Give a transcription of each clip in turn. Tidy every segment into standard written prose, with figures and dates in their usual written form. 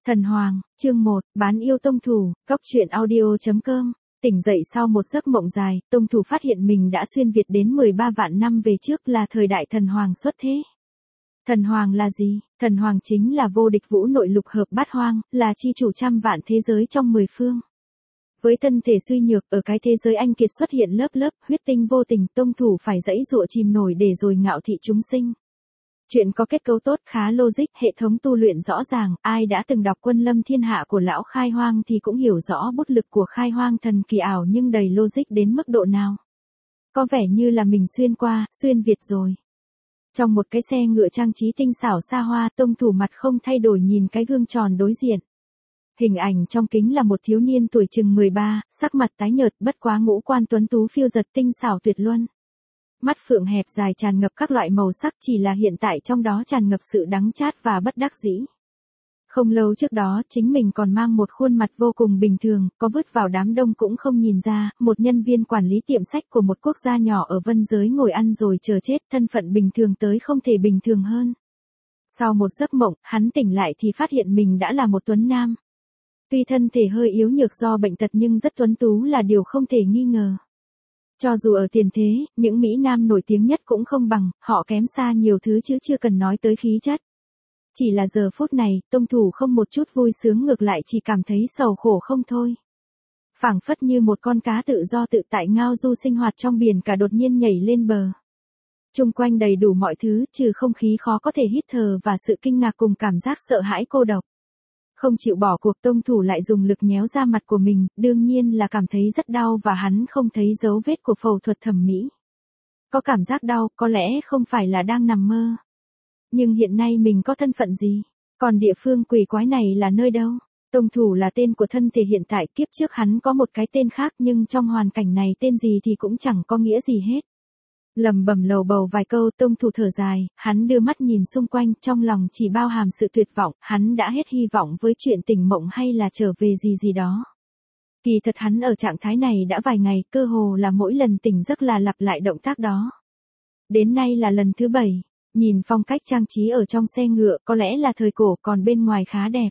Thần Hoàng, chương 1, bán yêu tông thủ, góc truyện audio.com. Tỉnh dậy sau một giấc mộng dài, tông thủ phát hiện mình đã xuyên Việt đến 13 vạn năm về trước, là thời đại thần hoàng xuất thế. Thần hoàng là gì? Thần hoàng chính là vô địch vũ nội lục hợp bát hoang, là chi chủ trăm vạn thế giới trong 10 phương. Với thân thể suy nhược, ở cái thế giới anh kiệt xuất hiện lớp lớp huyết tinh vô tình, tông thủ phải giãy giụa chìm nổi để rồi ngạo thị chúng sinh. Chuyện có kết cấu tốt, khá logic, hệ thống tu luyện rõ ràng, ai đã từng đọc Quân Lâm Thiên Hạ của lão Khai Hoang thì cũng hiểu rõ bút lực của Khai Hoang thần kỳ ảo nhưng đầy logic đến mức độ nào. Có vẻ như là mình xuyên Việt rồi. Trong một cái xe ngựa trang trí tinh xảo xa hoa, tông thủ mặt không thay đổi nhìn cái gương tròn đối diện. Hình ảnh trong kính là một thiếu niên tuổi chừng 13, sắc mặt tái nhợt, bất quá ngũ quan tuấn tú phiêu giật tinh xảo tuyệt luân. Mắt phượng hẹp dài tràn ngập các loại màu sắc, chỉ là hiện tại trong đó tràn ngập sự đắng chát và bất đắc dĩ. Không lâu trước đó, chính mình còn mang một khuôn mặt vô cùng bình thường, có vứt vào đám đông cũng không nhìn ra, một nhân viên quản lý tiệm sách của một quốc gia nhỏ ở Vân Giới ngồi ăn rồi chờ chết, thân phận bình thường tới không thể bình thường hơn. Sau một giấc mộng, hắn tỉnh lại thì phát hiện mình đã là một tuấn nam. Tuy thân thể hơi yếu nhược do bệnh tật nhưng rất tuấn tú là điều không thể nghi ngờ. Cho dù ở tiền thế, những Mỹ Nam nổi tiếng nhất cũng không bằng, họ kém xa nhiều thứ chứ chưa cần nói tới khí chất. Chỉ là giờ phút này, tông thủ không một chút vui sướng, ngược lại chỉ cảm thấy sầu khổ không thôi. Phảng phất như một con cá tự do tự tại ngao du sinh hoạt trong biển cả đột nhiên nhảy lên bờ. Chung quanh đầy đủ mọi thứ, trừ không khí khó có thể hít thở và sự kinh ngạc cùng cảm giác sợ hãi cô độc. Không chịu bỏ cuộc, tông thủ lại dùng lực nhéo ra mặt của mình, đương nhiên là cảm thấy rất đau và hắn không thấy dấu vết của phẫu thuật thẩm mỹ. Có cảm giác đau, có lẽ không phải là đang nằm mơ. Nhưng hiện nay mình có thân phận gì? Còn địa phương quỷ quái này là nơi đâu? Tông thủ là tên của thân thể hiện tại, kiếp trước hắn có một cái tên khác nhưng trong hoàn cảnh này tên gì thì cũng chẳng có nghĩa gì hết. Lẩm bẩm lầu bầu vài câu, tông thủ thở dài, hắn đưa mắt nhìn xung quanh, trong lòng chỉ bao hàm sự tuyệt vọng, hắn đã hết hy vọng với chuyện tỉnh mộng hay là trở về gì đó. Kỳ thật hắn ở trạng thái này đã vài ngày, cơ hồ là mỗi lần tỉnh giấc là lặp lại động tác đó. Đến nay là lần thứ 7, nhìn phong cách trang trí ở trong xe ngựa, có lẽ là thời cổ, còn bên ngoài khá đẹp.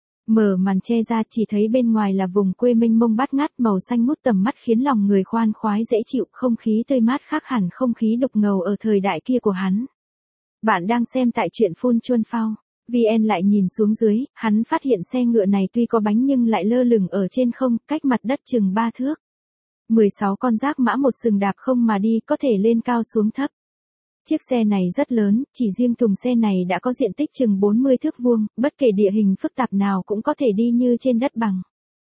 Mở màn che ra chỉ thấy bên ngoài là vùng quê mênh mông bát ngát, màu xanh mút tầm mắt khiến lòng người khoan khoái dễ chịu, không khí tươi mát khác hẳn không khí đục ngầu ở thời đại kia của hắn. Bạn đang xem tại truyện Phun Chuân Phao. VN lại nhìn xuống dưới, hắn phát hiện xe ngựa này tuy có bánh nhưng lại lơ lửng ở trên không, cách mặt đất chừng 3 thước. 16 con giác mã một sừng đạp không mà đi, có thể lên cao xuống thấp. Chiếc xe này rất lớn, chỉ riêng thùng xe này đã có diện tích chừng 40 thước vuông, bất kể địa hình phức tạp nào cũng có thể đi như trên đất bằng.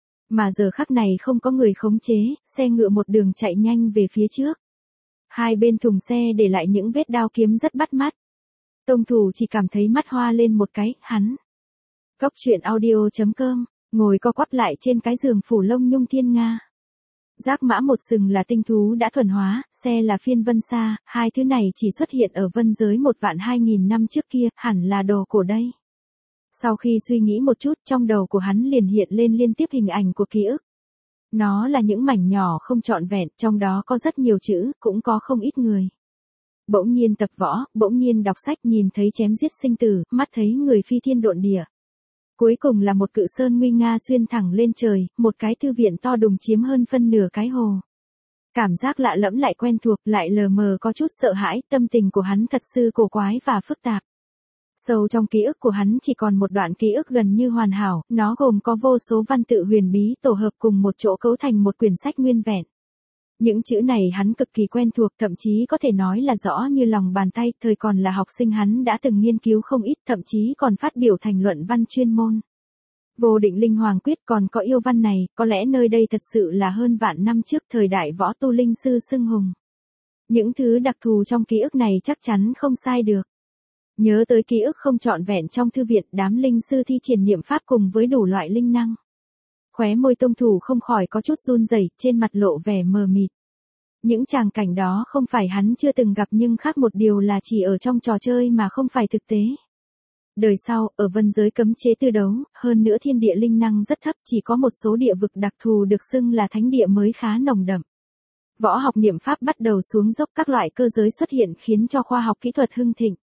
Mà giờ khắc này không có người khống chế, xe ngựa một đường chạy nhanh về phía trước. Hai bên thùng xe để lại những vết đao kiếm rất bắt mắt. Tông thủ chỉ cảm thấy mắt hoa lên một cái, hắn. Góc truyện audio.com, ngồi co quắp lại trên cái giường phủ lông nhung thiên nga. Giác mã một sừng là tinh thú đã thuần hóa, xe là phiên vân sa, hai thứ này chỉ xuất hiện ở Vân Giới 1.200.000 năm trước kia, hẳn là đồ cổ đây. Sau khi suy nghĩ một chút, trong đầu của hắn liền hiện lên liên tiếp hình ảnh của ký ức. Nó là những mảnh nhỏ không trọn vẹn, trong đó có rất nhiều chữ, cũng có không ít người. Bỗng nhiên tập võ, bỗng nhiên đọc sách, nhìn thấy chém giết sinh tử, mắt thấy người phi thiên độn địa. Cuối cùng là một cự sơn nguy nga xuyên thẳng lên trời, một cái thư viện to đùng chiếm hơn phân nửa cái hồ. Cảm giác lạ lẫm lại quen thuộc, lại lờ mờ có chút sợ hãi, tâm tình của hắn thật sự cổ quái và phức tạp. Sâu trong ký ức của hắn chỉ còn một đoạn ký ức gần như hoàn hảo, nó gồm có vô số văn tự huyền bí tổ hợp cùng một chỗ cấu thành một quyển sách nguyên vẹn. Những chữ này hắn cực kỳ quen thuộc, thậm chí có thể nói là rõ như lòng bàn tay, thời còn là học sinh hắn đã từng nghiên cứu không ít, thậm chí còn phát biểu thành luận văn chuyên môn. Vô định linh hoàng quyết, còn có yêu văn này, có lẽ nơi đây thật sự là hơn vạn năm trước, thời đại võ tu linh sư xưng hùng. Những thứ đặc thù trong ký ức này chắc chắn không sai được. Nhớ tới ký ức không trọn vẹn trong thư viện, đám linh sư thi triển niệm pháp cùng với đủ loại linh năng. Khóe môi tông thủ không khỏi có chút run rẩy, trên mặt lộ vẻ mờ mịt. Những tràng cảnh đó không phải hắn chưa từng gặp nhưng khác một điều là chỉ ở trong trò chơi mà không phải thực tế. Đời sau, ở Vân Giới cấm chế tư đấu, hơn nữa thiên địa linh năng rất thấp, chỉ có một số địa vực đặc thù được xưng là thánh địa mới khá nồng đậm. Võ học niệm pháp bắt đầu xuống dốc, các loại cơ giới xuất hiện khiến cho khoa học kỹ thuật hưng thịnh.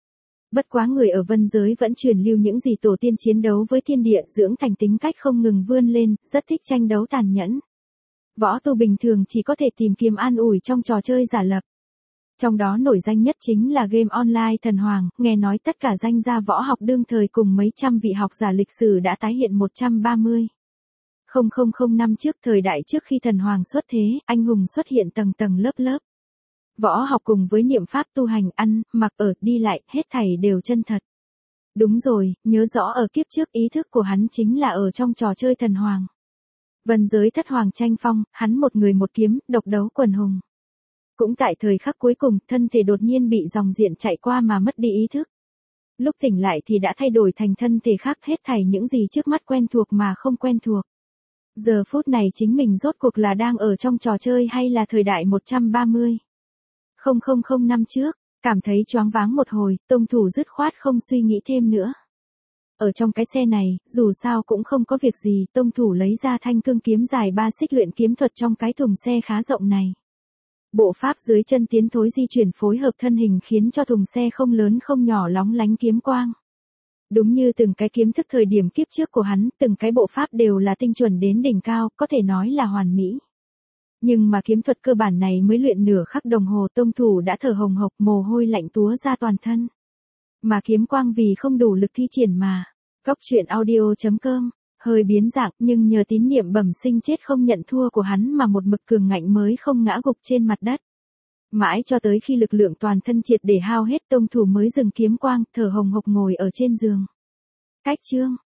Bất quá người ở vân giới vẫn truyền lưu những gì tổ tiên chiến đấu với thiên địa dưỡng thành tính cách không ngừng vươn lên, rất thích tranh đấu tàn nhẫn. Võ tu bình thường chỉ có thể tìm kiếm an ủi trong trò chơi giả lập. Trong đó nổi danh nhất chính là game online Thần Hoàng, nghe nói tất cả danh gia võ học đương thời cùng mấy trăm vị học giả lịch sử đã tái hiện 130. 000 năm trước thời đại trước khi Thần Hoàng xuất thế, anh hùng xuất hiện tầng tầng lớp lớp. Võ học cùng với niệm pháp tu hành, ăn, mặc ở, đi lại, hết thảy đều chân thật. Đúng rồi, nhớ rõ ở kiếp trước ý thức của hắn chính là ở trong trò chơi Thần Hoàng. Vân giới thất hoàng tranh phong, hắn một người một kiếm, độc đấu quần hùng. Cũng tại thời khắc cuối cùng, thân thể đột nhiên bị dòng diện chạy qua mà mất đi ý thức. Lúc tỉnh lại thì đã thay đổi thành thân thể khác, hết thảy những gì trước mắt quen thuộc mà không quen thuộc. Giờ phút này chính mình rốt cuộc là đang ở trong trò chơi hay là thời đại 130. 000 năm trước, cảm thấy choáng váng một hồi, tông thủ dứt khoát không suy nghĩ thêm nữa. Ở trong cái xe này, dù sao cũng không có việc gì, tông thủ lấy ra thanh cương kiếm dài 3 xích luyện kiếm thuật trong cái thùng xe khá rộng này. Bộ pháp dưới chân tiến thối di chuyển phối hợp thân hình khiến cho thùng xe không lớn không nhỏ lóng lánh kiếm quang. Đúng như từng cái kiếm thức thời điểm kiếp trước của hắn, từng cái bộ pháp đều là tinh chuẩn đến đỉnh cao, có thể nói là hoàn mỹ. Nhưng mà kiếm thuật cơ bản này mới luyện nửa khắc đồng hồ, tông thủ đã thở hồng hộc, mồ hôi lạnh túa ra toàn thân. Mà kiếm quang vì không đủ lực thi triển mà. Góc truyện audio.com, hơi biến dạng nhưng nhờ tín niệm bẩm sinh chết không nhận thua của hắn mà một mực cường ngạnh mới không ngã gục trên mặt đất. Mãi cho tới khi lực lượng toàn thân triệt để hao hết, tông thủ mới dừng kiếm quang, thở hồng hộc ngồi ở trên giường. Cách chương